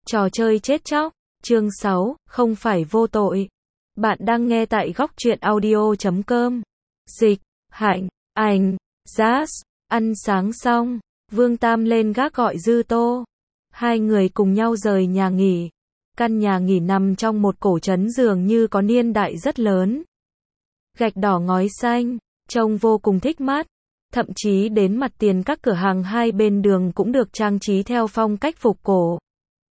Trò chơi chết chóc, chương 6, không phải vô tội. Bạn đang nghe tại góc truyện audio.com. Dịch, Hạnh, Ảnh, Jazz, ăn sáng xong, Vương Tam lên gác gọi Dư Tô. Hai người cùng nhau rời nhà nghỉ. Căn nhà nghỉ nằm trong một cổ trấn dường như có niên đại rất lớn. Gạch đỏ ngói xanh, trông vô cùng thích mắt. Thậm chí đến mặt tiền các cửa hàng hai bên đường cũng được trang trí theo phong cách phục cổ.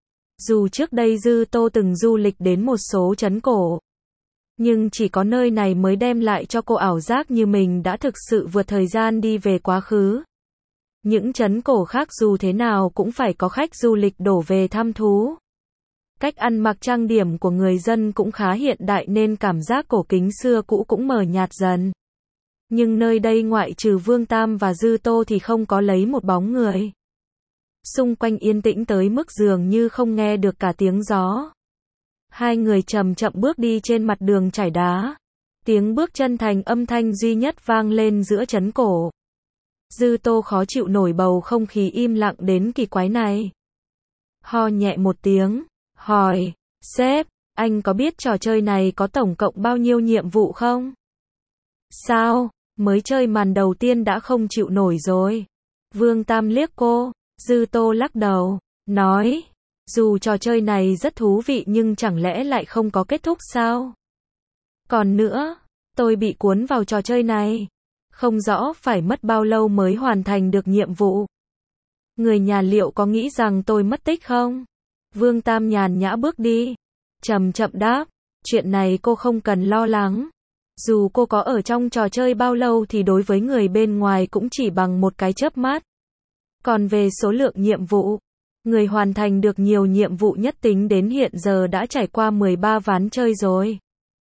Dù trước đây Dư Tô từng du lịch đến một số trấn cổ, nhưng chỉ có nơi này mới đem lại cho cô ảo giác như mình đã thực sự vượt thời gian đi về quá khứ. Những trấn cổ khác dù thế nào cũng phải có khách du lịch đổ về thăm thú. Cách ăn mặc trang điểm của người dân cũng khá hiện đại nên cảm giác cổ kính xưa cũ cũng mờ nhạt dần. Nhưng nơi đây ngoại trừ Vương Tam và Dư Tô thì không có lấy một bóng người. Xung quanh yên tĩnh tới mức dường như không nghe được cả tiếng gió. Hai người chậm chậm bước đi trên mặt đường trải đá. Tiếng bước chân thành âm thanh duy nhất vang lên giữa trấn cổ. Dư Tô khó chịu nổi bầu không khí im lặng đến kỳ quái này. Ho nhẹ một tiếng, hỏi, sếp, anh có biết trò chơi này có tổng cộng bao nhiêu nhiệm vụ không? Sao, mới chơi màn đầu tiên đã không chịu nổi rồi? Vương Tam liếc cô. Dư Tô lắc đầu, nói, dù trò chơi này rất thú vị nhưng chẳng lẽ lại không có kết thúc sao? Còn nữa, tôi bị cuốn vào trò chơi này, không rõ phải mất bao lâu mới hoàn thành được nhiệm vụ. Người nhà liệu có nghĩ rằng tôi mất tích không? Vương Tam nhàn nhã bước đi, chậm chậm đáp, chuyện này cô không cần lo lắng. Dù cô có ở trong trò chơi bao lâu thì đối với người bên ngoài cũng chỉ bằng một cái chớp mắt. Còn về số lượng nhiệm vụ, người hoàn thành được nhiều nhiệm vụ nhất tính đến hiện giờ đã trải qua 13 ván chơi rồi.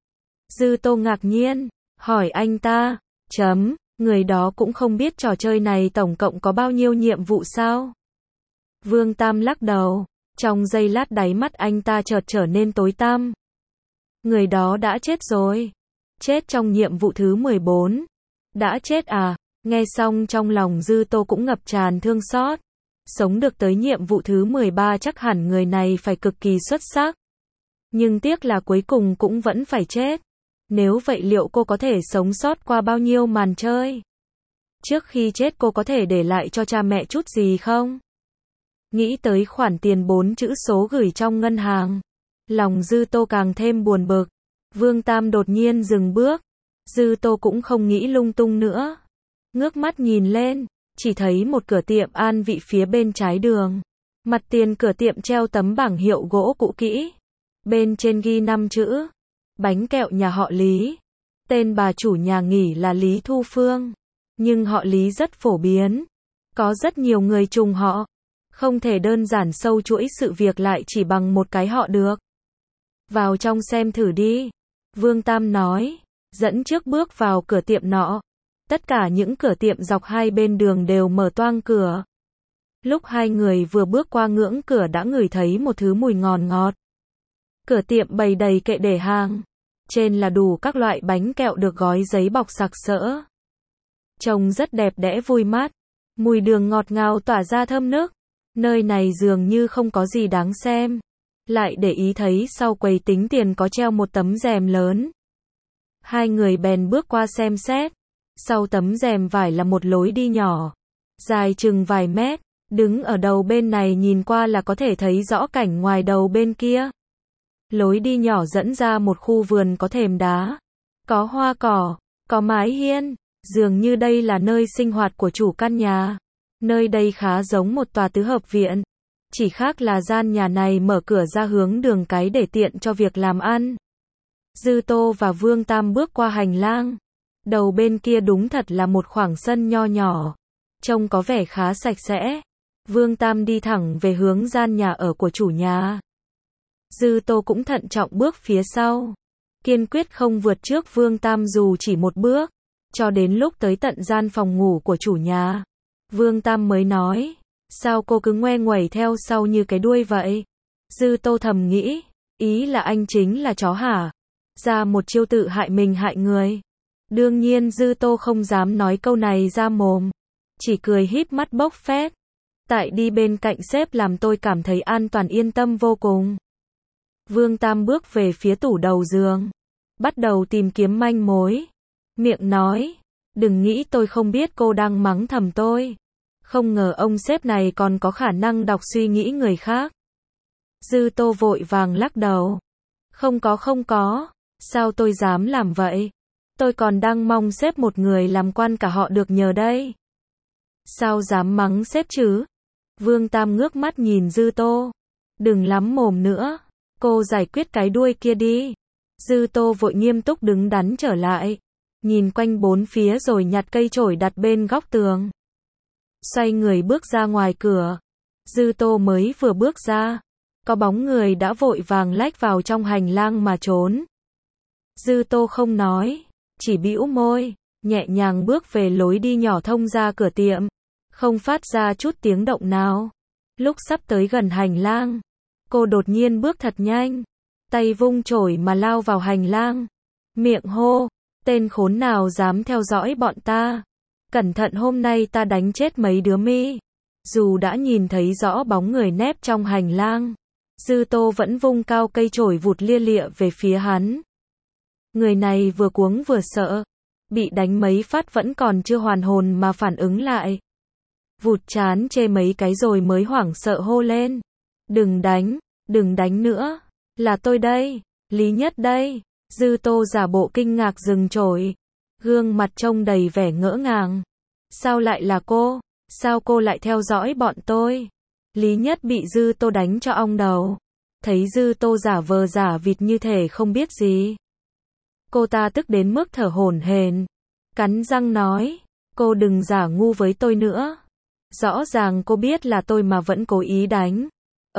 Dư Tô ngạc nhiên, hỏi anh ta, người đó cũng không biết trò chơi này tổng cộng có bao nhiêu nhiệm vụ sao? Vương Tam lắc đầu, trong giây lát đáy mắt anh ta chợt trở nên tối tăm. Người đó đã chết rồi. Chết trong nhiệm vụ thứ 14. Đã chết à? Nghe xong trong lòng Dư Tô cũng ngập tràn thương xót. Sống được tới nhiệm vụ thứ 13 chắc hẳn người này phải cực kỳ xuất sắc. Nhưng tiếc là cuối cùng cũng vẫn phải chết. Nếu vậy liệu cô có thể sống sót qua bao nhiêu màn chơi? Trước khi chết cô có thể để lại cho cha mẹ chút gì không? Nghĩ tới khoản tiền 4 chữ số gửi trong ngân hàng, lòng Dư Tô càng thêm buồn bực. Vương Tam đột nhiên dừng bước. Dư Tô cũng không nghĩ lung tung nữa. Ngước mắt nhìn lên, chỉ thấy một cửa tiệm an vị phía bên trái đường. Mặt tiền cửa tiệm treo tấm bảng hiệu gỗ cũ kỹ. Bên trên ghi 5 chữ. Bánh kẹo nhà họ Lý. Tên bà chủ nhà nghỉ là Lý Thu Phương. Nhưng họ Lý rất phổ biến. Có rất nhiều người trùng họ. Không thể đơn giản sâu chuỗi sự việc lại chỉ bằng một cái họ được. Vào trong xem thử đi. Vương Tam nói. Dẫn trước bước vào cửa tiệm nọ. Tất cả những cửa tiệm dọc hai bên đường đều mở toang cửa. Lúc hai người vừa bước qua ngưỡng cửa đã ngửi thấy một thứ mùi ngon ngọt. Cửa tiệm bày đầy kệ để hàng. Trên là đủ các loại bánh kẹo được gói giấy bọc sặc sỡ. Trông rất đẹp đẽ vui mắt. Mùi đường ngọt ngào tỏa ra thơm nức. Nơi này dường như không có gì đáng xem. Lại để ý thấy sau quầy tính tiền có treo một tấm rèm lớn. Hai người bèn bước qua xem xét. Sau tấm rèm vải là một lối đi nhỏ, dài chừng vài mét, đứng ở đầu bên này nhìn qua là có thể thấy rõ cảnh ngoài đầu bên kia. Lối đi nhỏ dẫn ra một khu vườn có thềm đá, có hoa cỏ, có mái hiên, dường như đây là nơi sinh hoạt của chủ căn nhà. Nơi đây khá giống một tòa tứ hợp viện, chỉ khác là gian nhà này mở cửa ra hướng đường cái để tiện cho việc làm ăn. Dư Tô và Vương Tam bước qua hành lang. Đầu bên kia đúng thật là một khoảng sân nho nhỏ, trông có vẻ khá sạch sẽ. Vương Tam đi thẳng về hướng gian nhà ở của chủ nhà. Dư Tô cũng thận trọng bước phía sau, kiên quyết không vượt trước Vương Tam dù chỉ một bước, cho đến lúc tới tận gian phòng ngủ của chủ nhà. Vương Tam mới nói, sao cô cứ ngoe nguẩy theo sau như cái đuôi vậy? Dư Tô thầm nghĩ, ý là anh chính là chó hả? Ra một chiêu tự hại mình hại người. Đương nhiên Dư Tô không dám nói câu này ra mồm, chỉ cười híp mắt bốc phét. Tại đi bên cạnh sếp làm tôi cảm thấy an toàn yên tâm vô cùng. Vương Tam bước về phía tủ đầu giường, bắt đầu tìm kiếm manh mối. Miệng nói, đừng nghĩ tôi không biết cô đang mắng thầm tôi. Không ngờ ông sếp này còn có khả năng đọc suy nghĩ người khác. Dư Tô vội vàng lắc đầu. Không có, sao tôi dám làm vậy? Tôi còn đang mong sếp một người làm quan cả họ được nhờ đây. Sao dám mắng sếp chứ? Vương Tam ngước mắt nhìn Dư Tô. Đừng lắm mồm nữa, cô giải quyết cái đuôi kia đi. Dư Tô vội nghiêm túc đứng đắn trở lại, nhìn quanh bốn phía rồi nhặt cây chổi đặt bên góc tường. Xoay người bước ra ngoài cửa. Dư Tô mới vừa bước ra, có bóng người đã vội vàng lách vào trong hành lang mà trốn. Dư Tô không nói, chỉ bĩu môi, nhẹ nhàng bước về lối đi nhỏ thông ra cửa tiệm, không phát ra chút tiếng động nào. Lúc sắp tới gần hành lang, cô đột nhiên bước thật nhanh, tay vung chổi mà lao vào hành lang, miệng hô, tên khốn nào dám theo dõi bọn ta. Cẩn thận hôm nay ta đánh chết mấy đứa mi. Dù đã nhìn thấy rõ bóng người nép trong hành lang, Dư Tô vẫn vung cao cây chổi vụt lia lịa về phía hắn. Người này vừa cuống vừa sợ, bị đánh mấy phát vẫn còn chưa hoàn hồn mà phản ứng lại. Vụt chán chê mấy cái rồi mới hoảng sợ hô lên. Đừng đánh nữa, là tôi đây, Lý Nhất đây. Dư Tô giả bộ kinh ngạc dừng chổi, gương mặt trông đầy vẻ ngỡ ngàng. Sao lại là cô? Sao cô lại theo dõi bọn tôi? Lý Nhất bị Dư Tô đánh cho ong đầu. Thấy Dư Tô giả vờ giả vịt như thể không biết gì. Cô ta tức đến mức thở hổn hển, cắn răng nói, cô đừng giả ngu với tôi nữa. Rõ ràng cô biết là tôi mà vẫn cố ý đánh.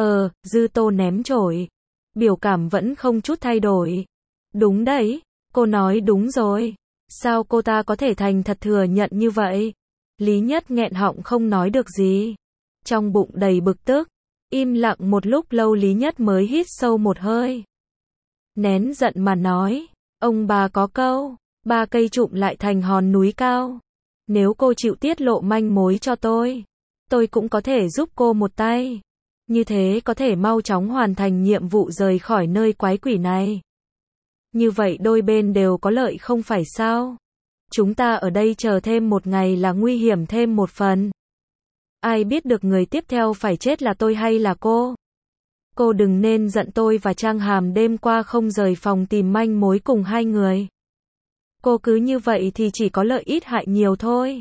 Dư Tô ném chổi, biểu cảm vẫn không chút thay đổi. Đúng đấy, cô nói đúng rồi. Sao cô ta có thể thành thật thừa nhận như vậy? Lý Nhất nghẹn họng không nói được gì. Trong bụng đầy bực tức, im lặng một lúc lâu Lý Nhất mới hít sâu một hơi. Nén giận mà nói, ông bà có câu, 3 cây trụm lại thành hòn núi cao. Nếu cô chịu tiết lộ manh mối cho tôi cũng có thể giúp cô một tay. Như thế có thể mau chóng hoàn thành nhiệm vụ rời khỏi nơi quái quỷ này. Như vậy đôi bên đều có lợi không phải sao? Chúng ta ở đây chờ thêm một ngày là nguy hiểm thêm một phần. Ai biết được người tiếp theo phải chết là tôi hay là cô? Cô đừng nên giận tôi và Trang Hàm đêm qua không rời phòng tìm manh mối cùng hai người. Cô cứ như vậy thì chỉ có lợi ít hại nhiều thôi.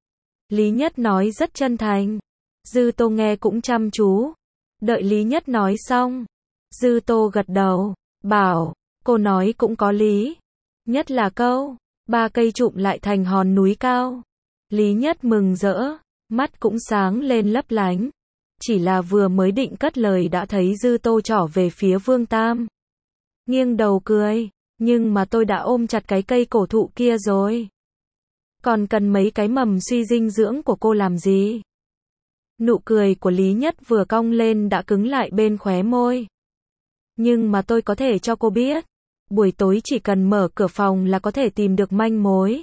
Lý Nhất nói rất chân thành. Dư Tô nghe cũng chăm chú. Đợi Lý Nhất nói xong, Dư Tô gật đầu, bảo, cô nói cũng có lý. Nhất là câu, 3 cây trụm lại thành hòn núi cao. Lý Nhất mừng rỡ, mắt cũng sáng lên lấp lánh. Chỉ là vừa mới định cất lời đã thấy Dư Tô trỏ về phía Vương Tam. Nghiêng đầu cười, nhưng mà tôi đã ôm chặt cái cây cổ thụ kia rồi. Còn cần mấy cái mầm suy dinh dưỡng của cô làm gì? Nụ cười của Lý Nhất vừa cong lên đã cứng lại bên khóe môi. Nhưng mà tôi có thể cho cô biết, buổi tối chỉ cần mở cửa phòng là có thể tìm được manh mối.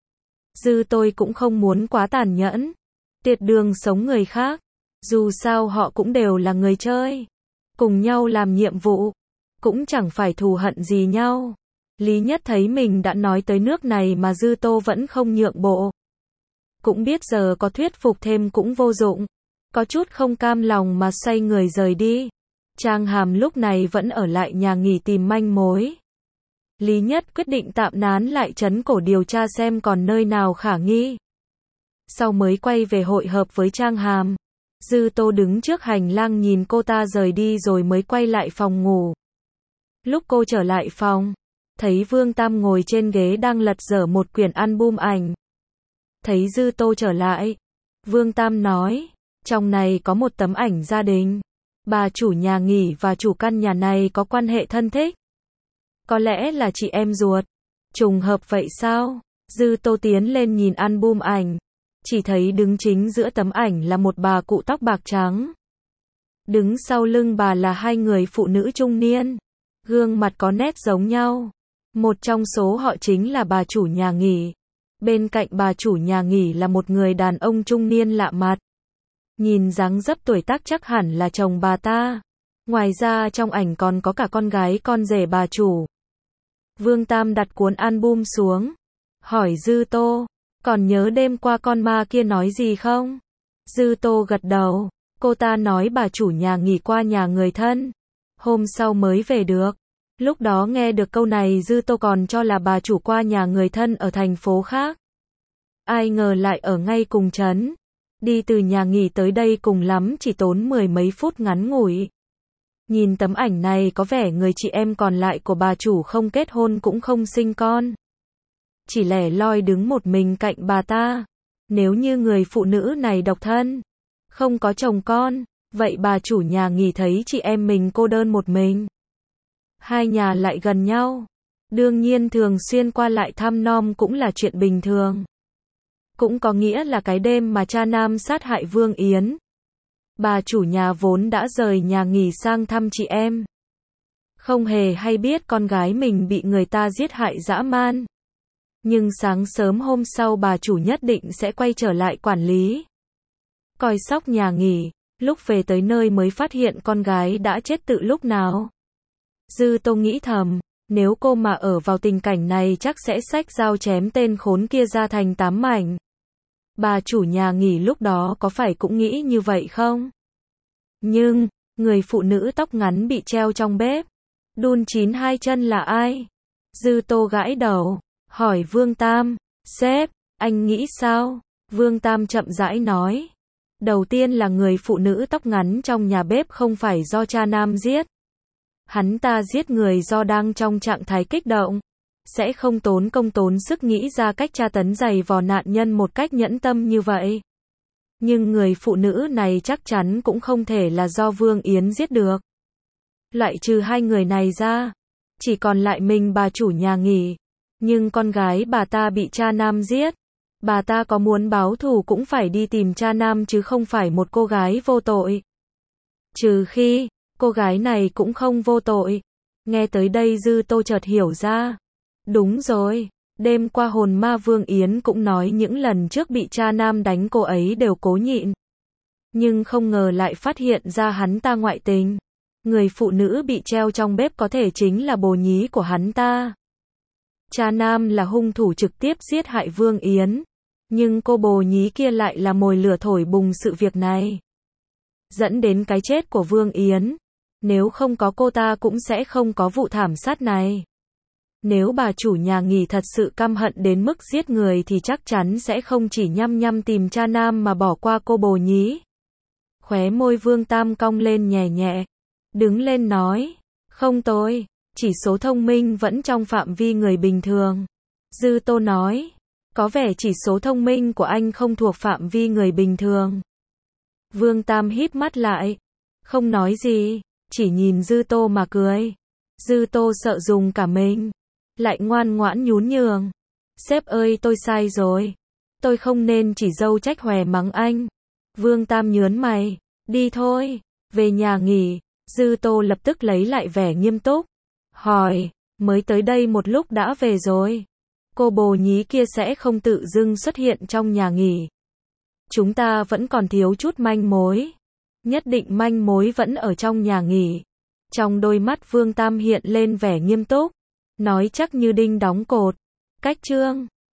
Dư tôi cũng không muốn quá tàn nhẫn, tiệt đường sống người khác. Dù sao họ cũng đều là người chơi, cùng nhau làm nhiệm vụ, cũng chẳng phải thù hận gì nhau. Lý Nhất thấy mình đã nói tới nước này mà Dư Tô vẫn không nhượng bộ. Cũng biết giờ có thuyết phục thêm cũng vô dụng. Có chút không cam lòng mà xoay người rời đi. Trang Hàm lúc này vẫn ở lại nhà nghỉ tìm manh mối. Lý Nhất quyết định tạm nán lại trấn cổ điều tra xem còn nơi nào khả nghi. Sau mới quay về hội hợp với Trang Hàm. Dư Tô đứng trước hành lang nhìn cô ta rời đi rồi mới quay lại phòng ngủ. Lúc cô trở lại phòng, thấy Vương Tam ngồi trên ghế đang lật dở một quyển album ảnh. Thấy Dư Tô trở lại, Vương Tam nói, trong này có một tấm ảnh gia đình. Bà chủ nhà nghỉ và chủ căn nhà này có quan hệ thân thích. Có lẽ là chị em ruột. Trùng hợp vậy sao? Dư Tô tiến lên nhìn album ảnh. Chỉ thấy đứng chính giữa tấm ảnh là một bà cụ tóc bạc trắng. Đứng sau lưng bà là 2 người phụ nữ trung niên. Gương mặt có nét giống nhau. Một trong số họ chính là bà chủ nhà nghỉ. Bên cạnh bà chủ nhà nghỉ là một người đàn ông trung niên lạ mặt. Nhìn dáng dấp tuổi tác chắc hẳn là chồng bà ta. Ngoài ra trong ảnh còn có cả con gái con rể bà chủ. Vương Tam đặt cuốn album xuống. Hỏi Dư Tô, còn nhớ đêm qua con ma kia nói gì không? Dư Tô gật đầu. Cô ta nói bà chủ nhà nghỉ qua nhà người thân. Hôm sau mới về được. Lúc đó nghe được câu này Dư Tô còn cho là bà chủ qua nhà người thân ở thành phố khác. Ai ngờ lại ở ngay cùng trấn. Đi từ nhà nghỉ tới đây cùng lắm chỉ tốn 10 mấy phút ngắn ngủi. Nhìn tấm ảnh này có vẻ người chị em còn lại của bà chủ không kết hôn cũng không sinh con. Chỉ lẻ loi đứng một mình cạnh bà ta. Nếu như người phụ nữ này độc thân, không có chồng con, vậy bà chủ nhà nghỉ thấy chị em mình cô đơn một mình. Hai nhà lại gần nhau. Đương nhiên thường xuyên qua lại thăm nom cũng là chuyện bình thường. Cũng có nghĩa là cái đêm mà cha nam sát hại Vương Yến, bà chủ nhà vốn đã rời nhà nghỉ sang thăm chị em. Không hề hay biết con gái mình bị người ta giết hại dã man. Nhưng sáng sớm hôm sau bà chủ nhất định sẽ quay trở lại quản lý, coi sóc nhà nghỉ. Lúc về tới nơi mới phát hiện con gái đã chết từ lúc nào. Dư Tô nghĩ thầm, nếu cô mà ở vào tình cảnh này chắc sẽ xách dao chém tên khốn kia ra thành 8 mảnh. Bà chủ nhà nghỉ lúc đó có phải cũng nghĩ như vậy không? Nhưng, người phụ nữ tóc ngắn bị treo trong bếp, đun chín hai chân là ai? Dư Tô gãi đầu, hỏi Vương Tam, sếp, anh nghĩ sao? Vương Tam chậm rãi nói. Đầu tiên là người phụ nữ tóc ngắn trong nhà bếp không phải do cha nam giết. Hắn ta giết người do đang trong trạng thái kích động. Sẽ không tốn công tốn sức nghĩ ra cách tra tấn giày vò nạn nhân một cách nhẫn tâm như vậy. Nhưng người phụ nữ này chắc chắn cũng không thể là do Vương Yến giết được. Loại trừ hai người này ra, chỉ còn lại mình bà chủ nhà nghỉ. Nhưng con gái bà ta bị cha nam giết. Bà ta có muốn báo thù cũng phải đi tìm cha nam chứ không phải một cô gái vô tội. Trừ khi, cô gái này cũng không vô tội. Nghe tới đây Dư Tô chợt hiểu ra. Đúng rồi, đêm qua hồn ma Vương Yến cũng nói những lần trước bị cha nam đánh cô ấy đều cố nhịn. Nhưng không ngờ lại phát hiện ra hắn ta ngoại tình. Người phụ nữ bị treo trong bếp có thể chính là bồ nhí của hắn ta. Cha nam là hung thủ trực tiếp giết hại Vương Yến. Nhưng cô bồ nhí kia lại là mồi lửa thổi bùng sự việc này, dẫn đến cái chết của Vương Yến. Nếu không có cô ta cũng sẽ không có vụ thảm sát này. Nếu bà chủ nhà nghỉ thật sự căm hận đến mức giết người thì chắc chắn sẽ không chỉ nhăm nhăm tìm cha nam mà bỏ qua cô bồ nhí. Khóe môi Vương Tam cong lên nhẹ nhẹ. Đứng lên nói. Không tôi, chỉ số thông minh vẫn trong phạm vi người bình thường. Dư Tô nói. Có vẻ chỉ số thông minh của anh không thuộc phạm vi người bình thường. Vương Tam híp mắt lại. Không nói gì, chỉ nhìn Dư Tô mà cười. Dư Tô sợ dùng cả mình. Lại ngoan ngoãn nhún nhường. Sếp ơi tôi sai rồi. Tôi không nên chỉ dâu trách hòe mắng anh. Vương Tam nhớn mày. Đi thôi, về nhà nghỉ. Dư Tô lập tức lấy lại vẻ nghiêm túc. Hỏi, mới tới đây một lúc đã về rồi. Cô bồ nhí kia sẽ không tự dưng xuất hiện trong nhà nghỉ. Chúng ta vẫn còn thiếu chút manh mối. Nhất định manh mối vẫn ở trong nhà nghỉ. Trong đôi mắt Vương Tam hiện lên vẻ nghiêm túc. Nói chắc như đinh đóng cột. Cách chương